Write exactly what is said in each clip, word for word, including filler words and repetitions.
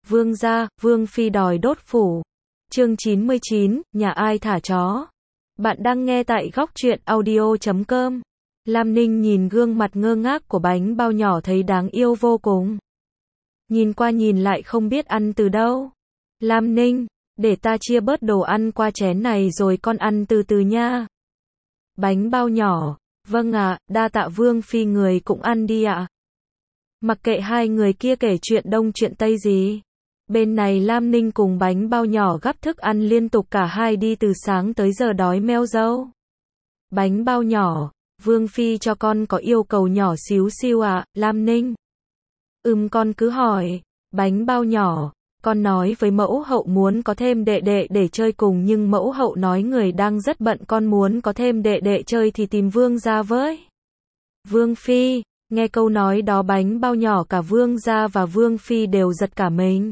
Vương gia, Vương phi đòi đốt phủ. Chương chín mươi chín, nhà ai thả chó. Bạn đang nghe tại góc truyện audio chấm com. Lam Ninh nhìn gương mặt ngơ ngác của bánh bao nhỏ thấy đáng yêu vô cùng. Nhìn qua nhìn lại không biết ăn từ đâu. Lam Ninh, để ta chia bớt đồ ăn qua chén này rồi con ăn từ từ nha. Bánh bao nhỏ, vâng ạ, đa tạ Vương phi, người cũng ăn đi ạ. Mặc kệ hai người kia kể chuyện đông chuyện tây gì. Bên này Lam Ninh cùng bánh bao nhỏ gắp thức ăn liên tục, cả hai đi từ sáng tới giờ đói meo râu. Bánh bao nhỏ, Vương phi cho con có yêu cầu nhỏ xíu xiu ạ. Lam Ninh, ừm con cứ hỏi. Bánh bao nhỏ, con nói với mẫu hậu muốn có thêm đệ đệ để chơi cùng, nhưng mẫu hậu nói người đang rất bận, con muốn có thêm đệ đệ chơi thì tìm Vương gia với. Vương phi, nghe câu nói đó bánh bao nhỏ cả Vương gia và Vương phi đều giật cả mình.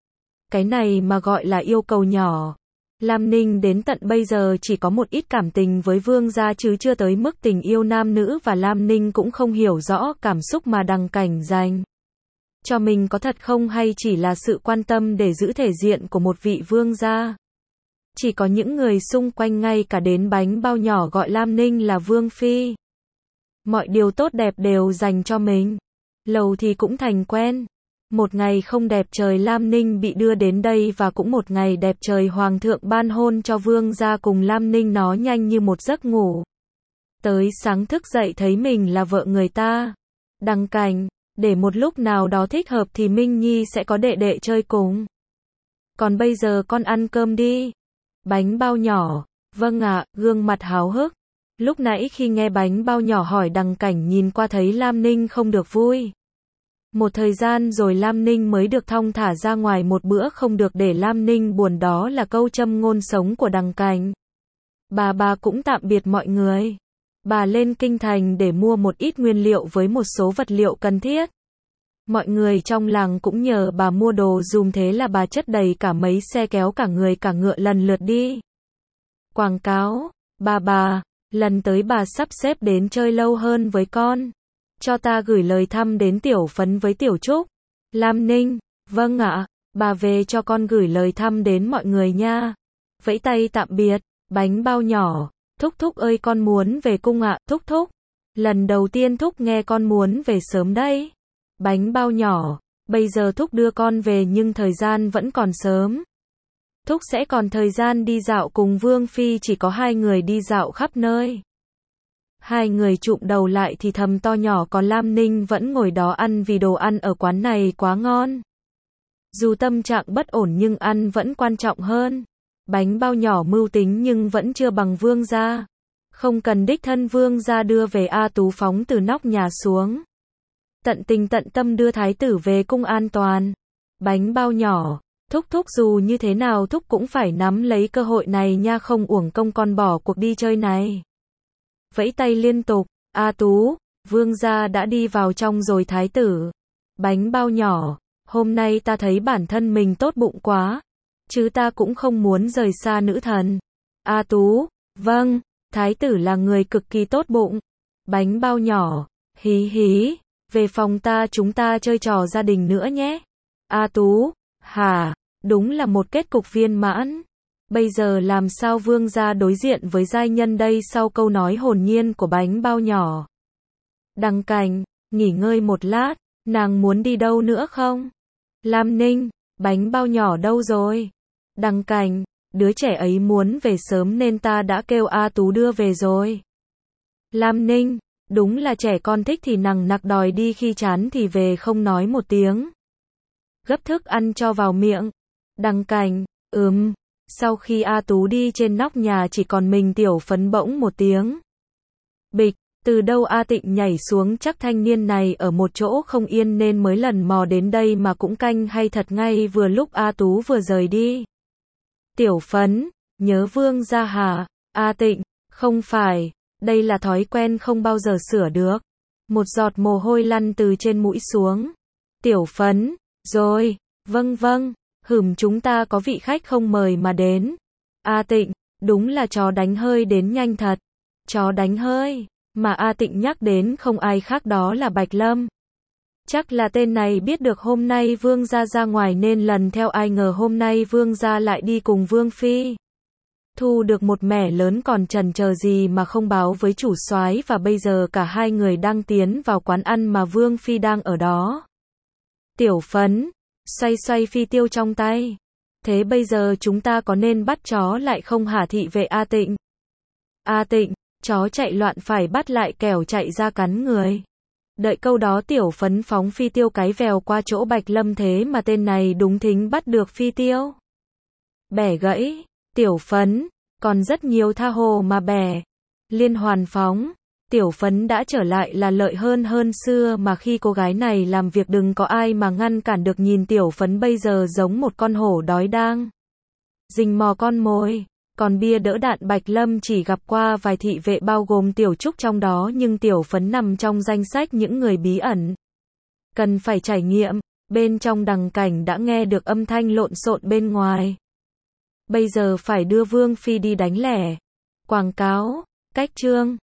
Cái này mà gọi là yêu cầu nhỏ. Lam Ninh đến tận bây giờ chỉ có một ít cảm tình với Vương gia chứ chưa tới mức tình yêu nam nữ, và Lam Ninh cũng không hiểu rõ cảm xúc mà Đằng Cảnh dành cho mình có thật không, hay chỉ là sự quan tâm để giữ thể diện của một vị vương gia. Chỉ có những người xung quanh, ngay cả đến bánh bao nhỏ, gọi Lam Ninh là Vương phi. Mọi điều tốt đẹp đều dành cho mình. Lâu thì cũng thành quen. Một ngày không đẹp trời Lam Ninh bị đưa đến đây, và cũng một ngày đẹp trời Hoàng thượng ban hôn cho Vương gia cùng Lam Ninh nó nhanh như một giấc ngủ. Tới sáng thức dậy thấy mình là vợ người ta. Đằng Cảnh, để một lúc nào đó thích hợp thì Minh Nhi sẽ có đệ đệ chơi cùng. Còn bây giờ con ăn cơm đi. Bánh bao nhỏ, vâng ạ, gương mặt háo hức. Lúc nãy khi nghe bánh bao nhỏ hỏi Đằng Cảnh, nhìn qua thấy Lam Ninh không được vui. Một thời gian rồi Lam Ninh mới được thong thả ra ngoài một bữa, không được để Lam Ninh buồn, đó là câu châm ngôn sống của Đằng Cảnh. Bà bà cũng tạm biệt mọi người. Bà lên kinh thành để mua một ít nguyên liệu với một số vật liệu cần thiết. Mọi người trong làng cũng nhờ bà mua đồ dùm, thế là bà chất đầy cả mấy xe kéo cả người cả ngựa lần lượt đi quảng cáo. Bà bà, lần tới bà sắp xếp đến chơi lâu hơn với con. Cho ta gửi lời thăm đến Tiểu Phấn với Tiểu Trúc. Lam Ninh, vâng ạ, bà về cho con gửi lời thăm đến mọi người nha. Vẫy tay tạm biệt. Bánh bao nhỏ, thúc thúc ơi con muốn về cung ạ. Thúc thúc, lần đầu tiên thúc nghe con muốn về sớm đấy. Bánh bao nhỏ, bây giờ thúc đưa con về nhưng thời gian vẫn còn sớm. Thúc sẽ còn thời gian đi dạo cùng Vương phi, chỉ có hai người đi dạo khắp nơi. Hai người chụm đầu lại thì thầm to nhỏ, còn Lam Ninh vẫn ngồi đó ăn vì đồ ăn ở quán này quá ngon. Dù tâm trạng bất ổn nhưng ăn vẫn quan trọng hơn. Bánh bao nhỏ mưu tính nhưng vẫn chưa bằng Vương gia. Không cần đích thân Vương gia đưa về, A Tú phóng từ nóc nhà xuống. Tận tình tận tâm đưa thái tử về cung an toàn. Bánh bao nhỏ, thúc thúc dù như thế nào thúc cũng phải nắm lấy cơ hội này nha, không uổng công con bỏ cuộc đi chơi này. Vẫy tay liên tục. A Tú, Vương gia đã đi vào trong rồi thái tử. Bánh bao nhỏ, hôm nay ta thấy bản thân mình tốt bụng quá, chứ ta cũng không muốn rời xa nữ thần. A Tú, vâng, thái tử là người cực kỳ tốt bụng. Bánh bao nhỏ, hí hí, về phòng ta chúng ta chơi trò gia đình nữa nhé. A Tú, hả, đúng là một kết cục viên mãn. Bây giờ làm sao Vương gia đối diện với giai nhân đây? Sau câu nói hồn nhiên của bánh bao nhỏ, Đằng Cảnh, nghỉ ngơi một lát, nàng muốn đi đâu nữa không? Lam Ninh, bánh bao nhỏ đâu rồi? Đằng Cảnh, đứa trẻ ấy muốn về sớm nên ta đã kêu A Tú đưa về rồi. Lam Ninh, đúng là trẻ con thích thì nằng nặc đòi đi, khi chán thì về, không nói một tiếng. Gấp thức ăn cho vào miệng. Đằng Cảnh, ừm. Sau khi A Tú đi, trên nóc nhà chỉ còn mình Tiểu Phấn, bỗng một tiếng bịch, từ đâu A Tịnh nhảy xuống, chắc thanh niên này ở một chỗ không yên nên mới lần mò đến đây mà cũng canh hay thật, ngay vừa lúc A Tú vừa rời đi. Tiểu Phấn, nhớ Vương gia hả? A Tịnh, không phải, đây là thói quen không bao giờ sửa được. Một giọt mồ hôi lăn từ trên mũi xuống. Tiểu Phấn, rồi, vâng vâng. Hửm, chúng ta có vị khách không mời mà đến. A Tịnh, đúng là chó đánh hơi đến nhanh thật. Chó đánh hơi, mà A Tịnh nhắc đến không ai khác đó là Bạch Lâm. Chắc là tên này biết được hôm nay Vương gia ra ngoài nên lần theo, ai ngờ hôm nay Vương gia lại đi cùng Vương phi. Thu được một mẻ lớn còn chần chờ gì mà không báo với chủ soái, và bây giờ cả hai người đang tiến vào quán ăn mà Vương phi đang ở đó. Tiểu Phấn xoay xoay phi tiêu trong tay. Thế bây giờ chúng ta có nên bắt chó lại không hả thị vệ A Tịnh? A Tịnh, chó chạy loạn phải bắt lại kẻo chạy ra cắn người. Đợi câu đó Tiểu Phấn phóng phi tiêu cái vèo qua chỗ Bạch Lâm, thế mà tên này đúng thính bắt được phi tiêu. Bẻ gãy. Tiểu Phấn, còn rất nhiều tha hồ mà bẻ. Liên hoàn phóng. Tiểu Phấn đã trở lại là lợi hơn hơn xưa, mà khi cô gái này làm việc đừng có ai mà ngăn cản được. Nhìn Tiểu Phấn bây giờ giống một con hổ đói đang rình mò con mồi. Còn bia đỡ đạn Bạch Lâm chỉ gặp qua vài thị vệ bao gồm Tiểu Trúc trong đó, nhưng Tiểu Phấn nằm trong danh sách những người bí ẩn cần phải trải nghiệm. Bên trong Đằng Cảnh đã nghe được âm thanh lộn xộn bên ngoài. Bây giờ phải đưa Vương phi đi đánh lẻ. Quảng cáo, cách chương